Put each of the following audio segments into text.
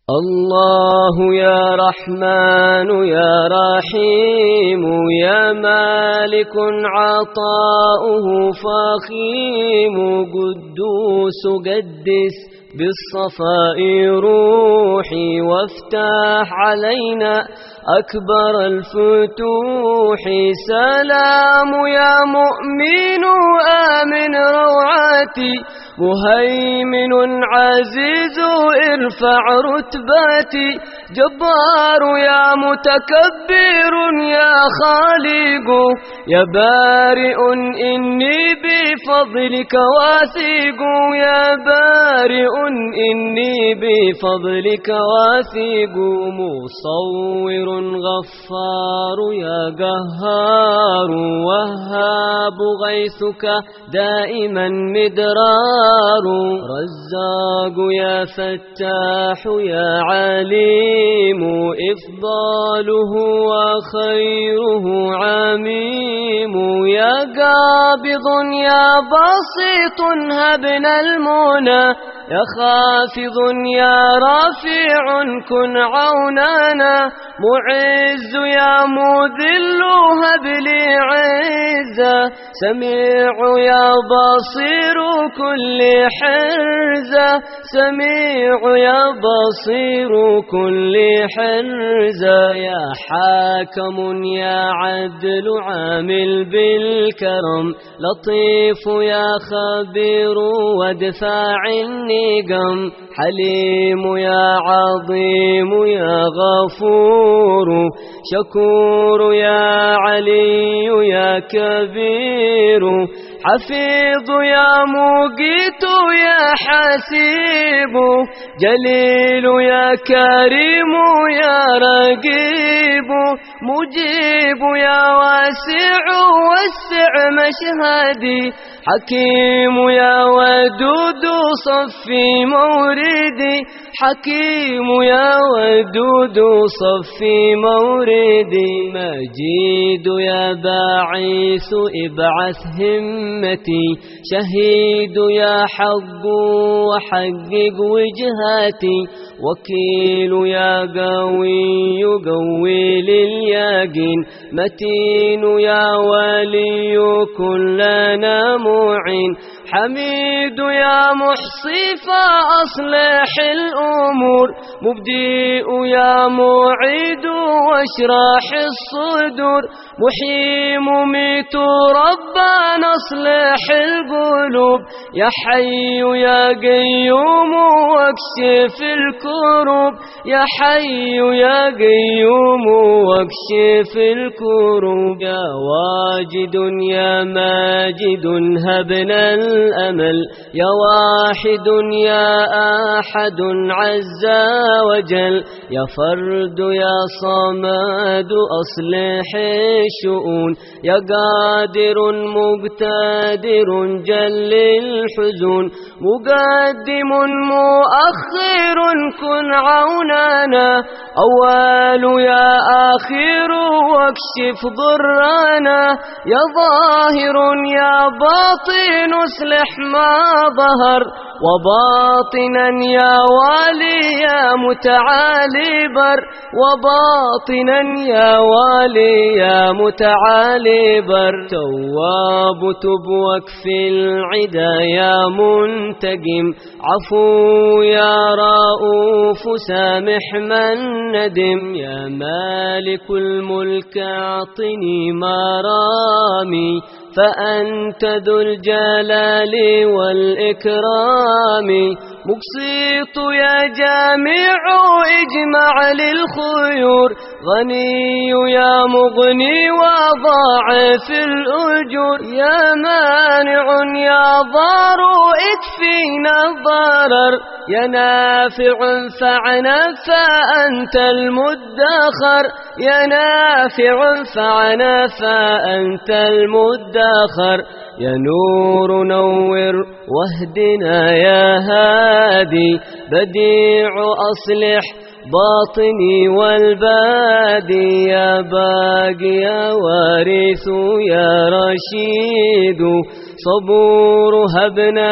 الله يا رحمن يا رحيم يا مالك عطاؤه فخيم قدوس قدس بالصفاء روحي وافتح علينا أكبر الفتوح سلام يا مؤمن آمن روعاتي مهيمن عزيز ارفع رتباتي جبار يا متكبر يا خالق يا بارئ إني بفضلك واثق يا بارئ إني بفضلك واثق مصور غفار يا قهار وهاب غيثك دائما مدرار رزاق يا فتاح يا عليم إفضاله وخيره عميم يا قابض يا بسيط هبنا المنى يا خافض يا رافع كن عوننا معز يا مذل هب لي عزة سميع يا بصير كل حرزة سميع يا بصير كل حرزة يا حاكم يا عدل عامل بالكرم لطيف يا خبير وادفاع النقم حليم يا عظيم يا غفور شكور يا علي يا كبير حفيظ يا مقيت يا حسيب جليل يا كريم يا رقيب مجيب يا واسع وسع مشهدي حكيم يا ودود صفي موردي حكيم يا ودود صفي موردي مجيد يا باعث ابعث همتي شهيد يا حق وحقق وجهاتي وكيل يا قوي قوي لليقين متين يا ولي كلنا معين حميد يا محصي فأصلح الأمور مبدئ يا معيد واشرح الصدور محيي مميت ربنا اصلح القلوب يا حي يا قيوم واكشف الكروب يا حي يا قيوم واكشف الكروب يا واجد يا ماجد هبنا الأمل يا واحد يا أحد عز وجل يا فرد يا صمد أصلح الشؤون يا قادر مقتدر جل الحزون مقدم مؤخر كن عوننا أول يا آخر واكشف ضرنا يا ظاهر يا باطن اصلح ما ظهر وباطنا يا والي يا متعالي بر وباطنا يا والي يا متعالي بر تواب تب واكفي العدا يا منتقم عفو يا رؤوف سامح من ندم يا مالك الملك اعطني مرامي فأنت ذو الجلال والإكرام مقسط يا جامع اجمع للخيور غني يا مغني وضاعف الأجور يا مانع يا ضار اكفينا الضرر يا نافع فعنا فأنت المدخر يا نافع فعنا فأنت المدخر يا نور نور واهدنا يا هادي بديع أصلح باطني والبادي يا باقي يا وارث يا رشيد صبور هبنا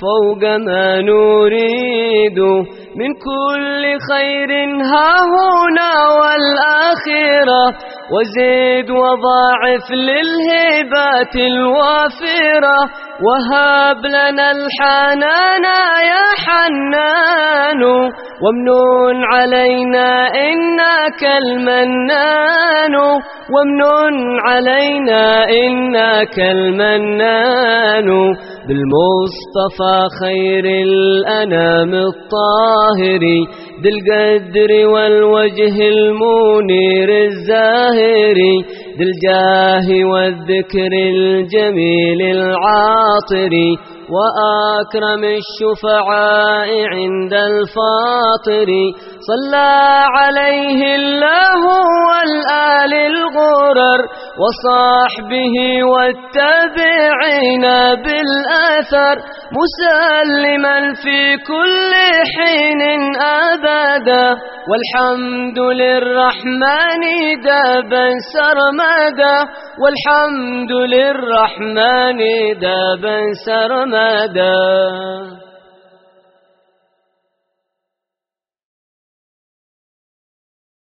فوق ما نريد من كل خير ها هنا والآخرة، وزد وضاعف للهبات الوافرة، وهب لنا الحنان يا حنان، وامنن علينا إنك المنان، وامنن علينا إنك المنان، بالمصطفى خير الأنام الطاهر، ذي القدر والوجه المنير الزاهر، ذي الجاه والذكر الجميل العاطر، وأكرم الشفعاء عند الفاطر، صلى عليه الله والآل الغرر، وصحبه والتابعين بالأثر، مسلما في كل حين أبدا، والحمد للرحمن دابا سرمدا، والحمد للرحمن دابا سرمدا.